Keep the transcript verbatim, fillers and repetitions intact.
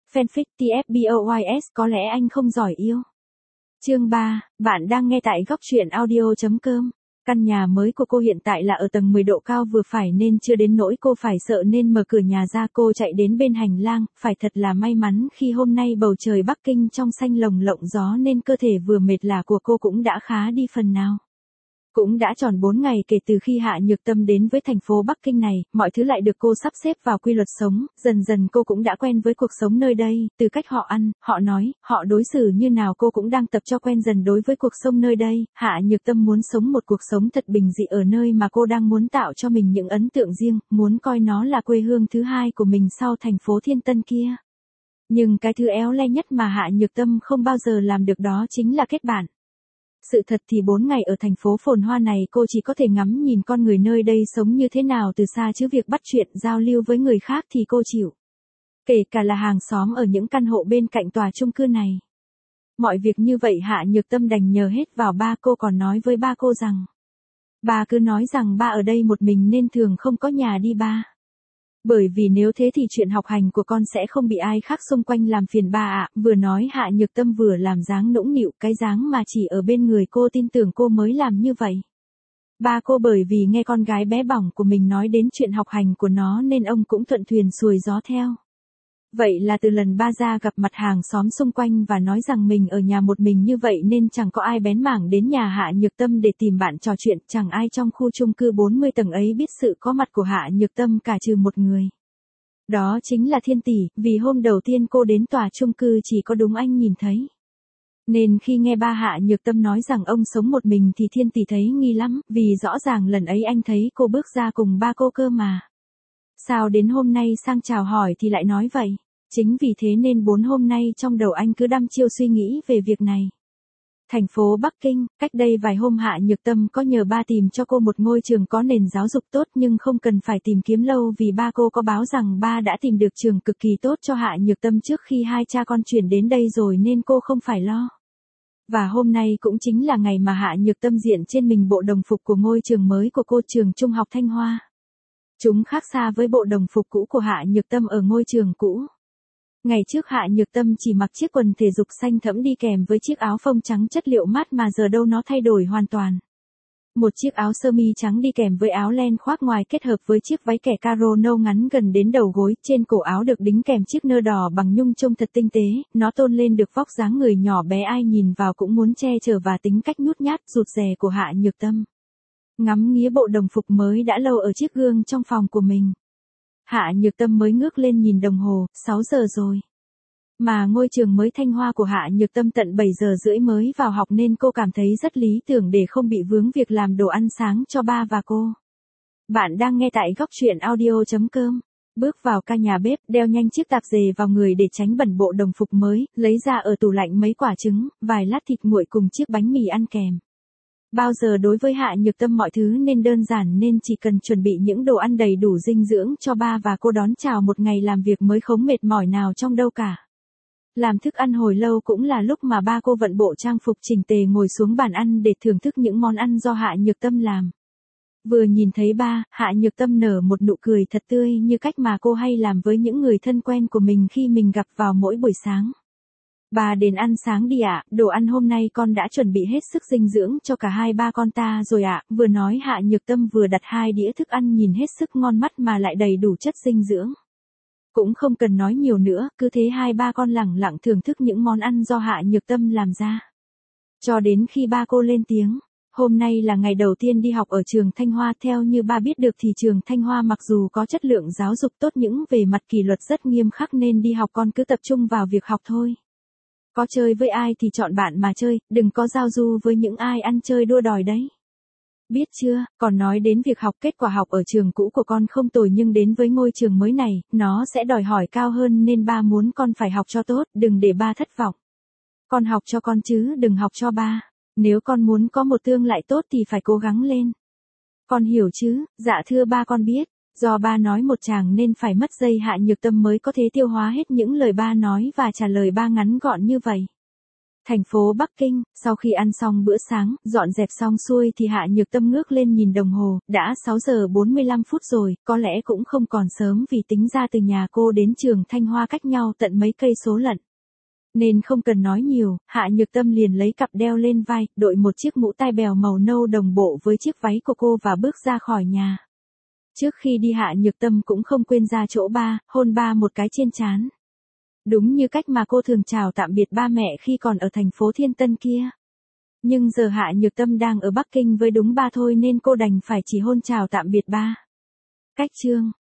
Fanfic tê ép boys có lẽ anh không giỏi yêu. Chương ba, bạn đang nghe tại góc truyện audio chấm com. Căn nhà mới của cô hiện tại là ở tầng mười độ cao vừa phải nên chưa đến nỗi cô phải sợ nên mở cửa nhà ra. Cô chạy đến bên hành lang, phải thật là may mắn khi hôm nay bầu trời Bắc Kinh trong xanh lồng lộng gió nên cơ thể vừa mệt lả của cô cũng đã khá đi phần nào. Cũng đã tròn bốn ngày kể từ khi Hạ Nhược Tâm đến với thành phố Bắc Kinh này, mọi thứ lại được cô sắp xếp vào quy luật sống, dần dần cô cũng đã quen với cuộc sống nơi đây, từ cách họ ăn, họ nói, họ đối xử như nào cô cũng đang tập cho quen dần đối với cuộc sống nơi đây. Hạ Nhược Tâm muốn sống một cuộc sống thật bình dị ở nơi mà cô đang muốn tạo cho mình những ấn tượng riêng, muốn coi nó là quê hương thứ hai của mình sau thành phố Thiên Tân kia. Nhưng cái thứ éo le nhất mà Hạ Nhược Tâm không bao giờ làm được đó chính là kết bạn. Sự thật thì bốn ngày ở thành phố phồn hoa này cô chỉ có thể ngắm nhìn con người nơi đây sống như thế nào từ xa chứ việc bắt chuyện giao lưu với người khác thì cô chịu. Kể cả là hàng xóm ở những căn hộ bên cạnh tòa chung cư này. Mọi việc như vậy Hạ Nhược Tâm đành nhờ hết vào ba cô, còn nói với ba cô rằng. Ba cứ nói rằng ba ở đây một mình nên thường không có nhà đi ba. Bởi vì nếu thế thì chuyện học hành của con sẽ không bị ai khác xung quanh làm phiền ba ạ. Vừa nói Hạ Nhược Tâm vừa làm dáng nũng nịu, cái dáng mà chỉ ở bên người cô tin tưởng cô mới làm như vậy. Ba cô bởi vì nghe con gái bé bỏng của mình nói đến chuyện học hành của nó nên ông cũng thuận thuyền xuôi gió theo. Vậy là từ lần ba ra gặp mặt hàng xóm xung quanh và nói rằng mình ở nhà một mình như vậy nên chẳng có ai bén mảng đến nhà Hạ Nhược Tâm để tìm bạn trò chuyện, chẳng ai trong khu chung cư bốn mươi tầng ấy biết sự có mặt của Hạ Nhược Tâm cả trừ một người. Đó chính là Thiên Tỷ, vì hôm đầu tiên cô đến tòa chung cư chỉ có đúng anh nhìn thấy. Nên khi nghe ba Hạ Nhược Tâm nói rằng ông sống một mình thì Thiên Tỷ thấy nghi lắm, vì rõ ràng lần ấy anh thấy cô bước ra cùng ba cô cơ mà. Sao đến hôm nay sang chào hỏi thì lại nói vậy? Chính vì thế nên bốn hôm nay trong đầu anh cứ đăm chiêu suy nghĩ về việc này. Thành phố Bắc Kinh, cách đây vài hôm Hạ Nhược Tâm có nhờ ba tìm cho cô một ngôi trường có nền giáo dục tốt nhưng không cần phải tìm kiếm lâu vì ba cô có báo rằng ba đã tìm được trường cực kỳ tốt cho Hạ Nhược Tâm trước khi hai cha con chuyển đến đây rồi nên cô không phải lo. Và hôm nay cũng chính là ngày mà Hạ Nhược Tâm diện trên mình bộ đồng phục của ngôi trường mới của cô, trường Trung học Thanh Hoa. Chúng khác xa với bộ đồng phục cũ của Hạ Nhược Tâm ở ngôi trường cũ. Ngày trước Hạ Nhược Tâm chỉ mặc chiếc quần thể dục xanh thẫm đi kèm với chiếc áo phông trắng chất liệu mát mà giờ đâu nó thay đổi hoàn toàn. Một chiếc áo sơ mi trắng đi kèm với áo len khoác ngoài kết hợp với chiếc váy kẻ caro nâu ngắn gần đến đầu gối, trên cổ áo được đính kèm chiếc nơ đỏ bằng nhung trông thật tinh tế, nó tôn lên được vóc dáng người nhỏ bé ai nhìn vào cũng muốn che chở và tính cách nhút nhát rụt rè của Hạ Nhược Tâm. Ngắm nghía bộ đồng phục mới đã lâu ở chiếc gương trong phòng của mình. Hạ Nhược Tâm mới ngước lên nhìn đồng hồ, sáu giờ rồi. Mà ngôi trường mới Thanh Hoa của Hạ Nhược Tâm tận bảy giờ rưỡi mới vào học nên cô cảm thấy rất lý tưởng để không bị vướng việc làm đồ ăn sáng cho ba và cô. Bạn đang nghe tại góc truyện audio chấm com. Bước vào ca nhà bếp, đeo nhanh chiếc tạp dề vào người để tránh bẩn bộ đồng phục mới, lấy ra ở tủ lạnh mấy quả trứng, vài lát thịt nguội cùng chiếc bánh mì ăn kèm. Bao giờ đối với Hạ Nhược Tâm mọi thứ nên đơn giản nên chỉ cần chuẩn bị những đồ ăn đầy đủ dinh dưỡng cho ba và cô đón chào một ngày làm việc mới không mệt mỏi nào trong đâu cả. Làm thức ăn hồi lâu cũng là lúc mà ba cô vận bộ trang phục chỉnh tề ngồi xuống bàn ăn để thưởng thức những món ăn do Hạ Nhược Tâm làm. Vừa nhìn thấy ba, Hạ Nhược Tâm nở một nụ cười thật tươi như cách mà cô hay làm với những người thân quen của mình khi mình gặp vào mỗi buổi sáng. Bà đến ăn sáng đi ạ, đồ ăn hôm nay con đã chuẩn bị hết sức dinh dưỡng cho cả hai ba con ta rồi ạ. Vừa nói Hạ Nhược Tâm vừa đặt hai đĩa thức ăn nhìn hết sức ngon mắt mà lại đầy đủ chất dinh dưỡng. Cũng không cần nói nhiều nữa, cứ thế hai ba con lẳng lặng thưởng thức những món ăn do Hạ Nhược Tâm làm ra. Cho đến khi ba cô lên tiếng, hôm nay là ngày đầu tiên đi học ở trường Thanh Hoa. Theo như ba biết được thì trường Thanh Hoa mặc dù có chất lượng giáo dục tốt nhưng về mặt kỷ luật rất nghiêm khắc nên đi học con cứ tập trung vào việc học thôi. Có chơi với ai thì chọn bạn mà chơi, đừng có giao du với những ai ăn chơi đua đòi đấy. Biết chưa, còn nói đến việc học, kết quả học ở trường cũ của con không tồi nhưng đến với ngôi trường mới này, nó sẽ đòi hỏi cao hơn nên ba muốn con phải học cho tốt, đừng để ba thất vọng. Con học cho con chứ đừng học cho ba. Nếu con muốn có một tương lai tốt thì phải cố gắng lên. Con hiểu chứ? Dạ thưa ba con biết. Do ba nói một chàng nên phải mất giây Hạ Nhược Tâm mới có thể tiêu hóa hết những lời ba nói và trả lời ba ngắn gọn như vậy. Thành phố Bắc Kinh, sau khi ăn xong bữa sáng, dọn dẹp xong xuôi thì Hạ Nhược Tâm ngước lên nhìn đồng hồ, đã sáu giờ bốn mươi lăm phút rồi, có lẽ cũng không còn sớm vì tính ra từ nhà cô đến trường Thanh Hoa cách nhau tận mấy cây số lận. Nên không cần nói nhiều, Hạ Nhược Tâm liền lấy cặp đeo lên vai, đội một chiếc mũ tai bèo màu nâu đồng bộ với chiếc váy của cô và bước ra khỏi nhà. Trước khi đi Hạ Nhược Tâm cũng không quên ra chỗ ba, hôn ba một cái trên trán. Đúng như cách mà cô thường chào tạm biệt ba mẹ khi còn ở thành phố Thiên Tân kia. Nhưng giờ Hạ Nhược Tâm đang ở Bắc Kinh với đúng ba thôi nên cô đành phải chỉ hôn chào tạm biệt ba. Cách chương